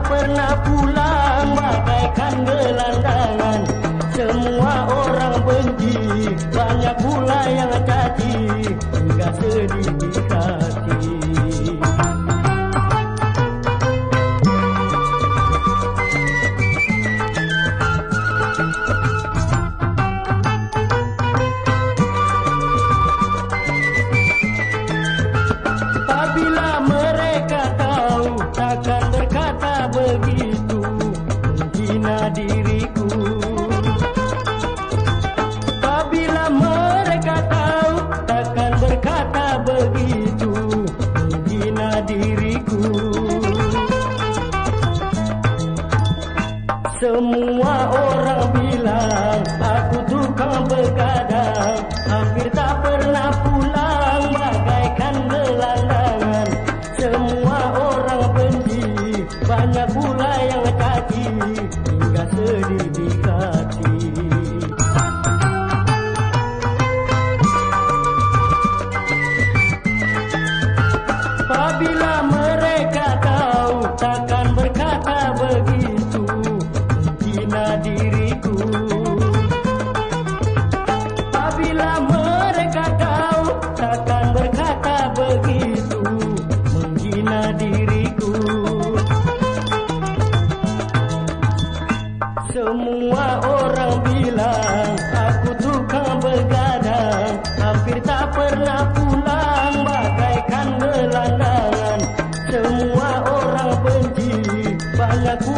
tak pernah pulang bagaikan gelandangan. Semua orang benci, banyak pula yang caci, hingga sedih di hati. Apabila mereka tahu, takkan berkata begitu, menghina diriku. Apabila mereka tahu, takkan berkata begitu, menghina diriku. Semua orang bilang aku tukang begadang, hampir tak pernah pulang bagaikan gelandangan. Semua orang benci, banyak pula yang caci, hingga sedih di hati. Apabila mereka tahu, takkan berkata begitu, menghina diriku. Apabila mereka tahu, takkan berkata begitu, menghina diriku. Semua orang bilang aku tukang begadang, hampir tak pernah pulang bagaikan gelandangan. Semua orang benci, banyak